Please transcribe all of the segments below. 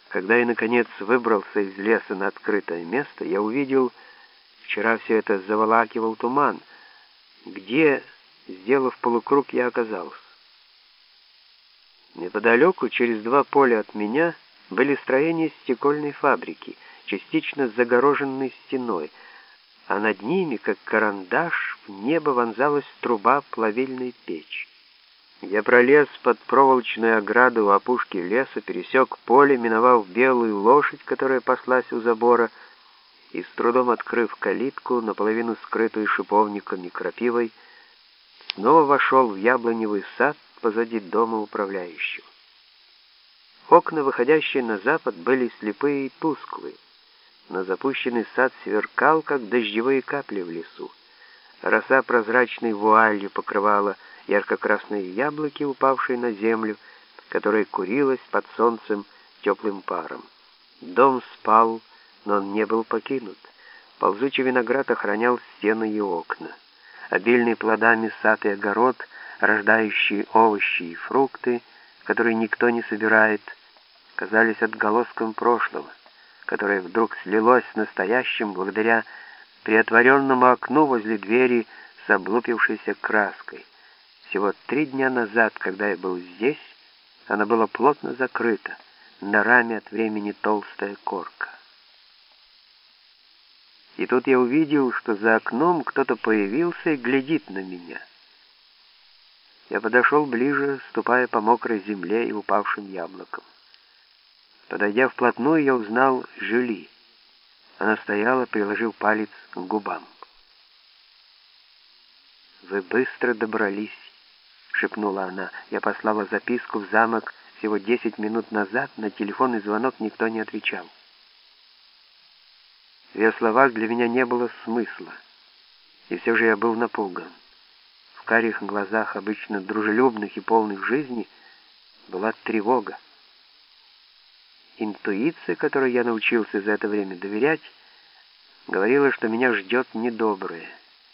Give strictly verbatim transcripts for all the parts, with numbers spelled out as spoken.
Когда я, наконец, выбрался из леса на открытое место, я увидел, вчера все это заволакивал туман, где, сделав полукруг, я оказался. Неподалеку, через два поля от меня, были строения стекольной фабрики, частично загороженной стеной, а над ними, как карандаш, в небо вонзалась труба плавильной печи. Я пролез под проволочную ограду у опушки леса, пересек поле, миновав белую лошадь, которая паслась у забора, и, с трудом открыв калитку, наполовину скрытую шиповником и крапивой, снова вошел в яблоневый сад позади дома управляющего. Окна, выходящие на запад, были слепые и тусклые, но запущенный сад сверкал, как дождевые капли в лесу. Роса прозрачной вуалью покрывала ярко-красные яблоки, упавшие на землю, которая курилась под солнцем теплым паром. Дом спал, но он не был покинут. Ползучий виноград охранял стены и окна. Обильный плодами сад и огород, рождающие овощи и фрукты, которые никто не собирает, казались отголоском прошлого, которое вдруг слилось с настоящим благодаря приотворенному окну возле двери с облупившейся краской. Всего три дня назад, когда я был здесь, она была плотно закрыта, на раме от времени толстая корка. И тут я увидел, что за окном кто-то появился и глядит на меня. Я подошел ближе, ступая по мокрой земле и упавшим яблокам. Подойдя вплотную, я узнал Жюли. Она стояла, приложив палец к губам. «Вы быстро добрались», — шепнула она. «Я послала записку в замок всего десять минут назад, на телефонный звонок никто не отвечал». В ее словах для меня не было смысла, и все же я был напуган. В карих глазах, обычно дружелюбных и полных жизни, была тревога. Интуиция, которой я научился за это время доверять, говорила, что меня ждет недоброе.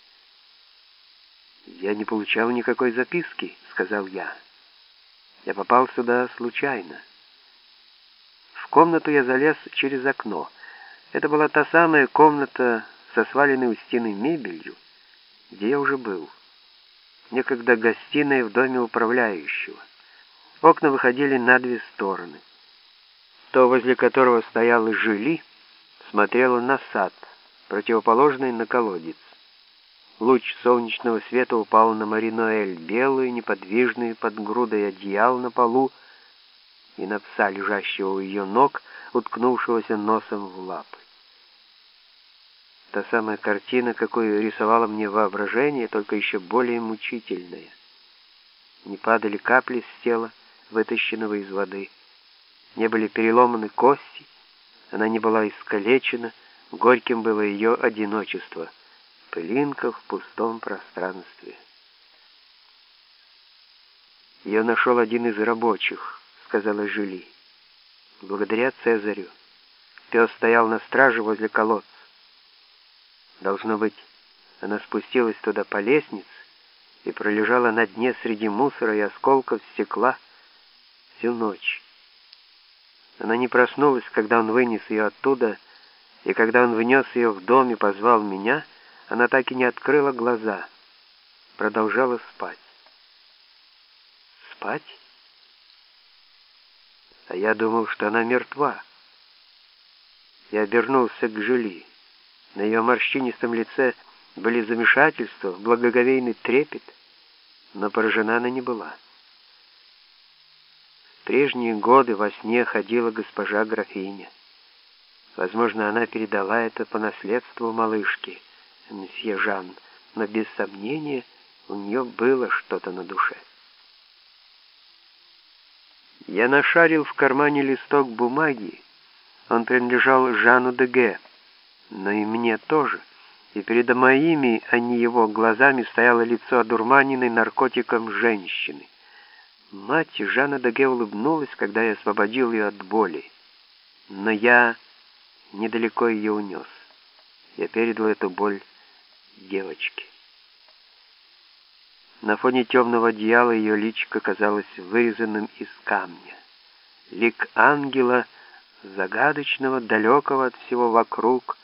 «Я не получал никакой записки», — сказал я. «Я попал сюда случайно». В комнату я залез через окно. Это была та самая комната со сваленной у стены мебелью, где я уже был. Некогда гостиная в доме управляющего. Окна выходили на две стороны. То, возле которого стоял Жюли, смотрело на сад, противоположный на колодец. Луч солнечного света упал на Мари-Ноэль, белую, неподвижную под грудой одеял на полу, и на пса, лежащего у ее ног, уткнувшегося носом в лапы. Та самая картина, какую рисовало мне воображение, только еще более мучительная. Не падали капли с тела, вытащенного из воды. Не были переломаны кости, она не была искалечена, горьким было ее одиночество, пылинка в пустом пространстве. «Ее нашел один из рабочих», — сказала Жюли. «Благодаря Цезарю. Пес стоял на страже возле колодца. Должно быть, она спустилась туда по лестнице и пролежала на дне среди мусора и осколков стекла всю ночь. Она не проснулась, когда он вынес ее оттуда, и когда он внес ее в дом и позвал меня, она так и не открыла глаза, продолжала спать». «Спать? А я думал, что она мертва». Я обернулся к Жюли. На ее морщинистом лице были замешательство, благоговейный трепет, но поражена она не была. В прежние годы во сне ходила госпожа графиня. Возможно, она передала это по наследству малышке, месье Жан, но без сомнения у нее было что-то на душе. Я нашарил в кармане листок бумаги. Он принадлежал Жану де Ге, но и мне тоже, и перед моими, а не его, глазами стояло лицо одурманенной наркотиком женщины. Мать Жана де Ге улыбнулась, когда я освободил ее от боли, но я недалеко ее унес. Я передал эту боль девочке. На фоне темного одеяла ее личико казалось вырезанным из камня. Лик ангела загадочного, далекого от всего вокруг,